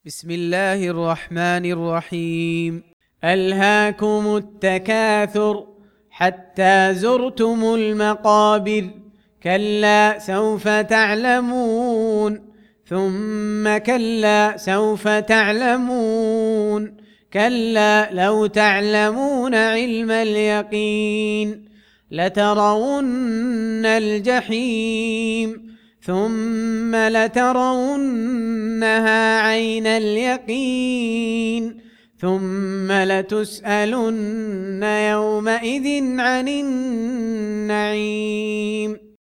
بسم الله الرحمن الرحيم. ألهاكم التكاثر حتى زرتم المقابر، كلا سوف تعلمون ثم كلا سوف تعلمون، كلا لو تعلمون علم اليقين لترون الجحيم ثم لترونها عين اليقين ثم لتسألن يومئذ عن النعيم.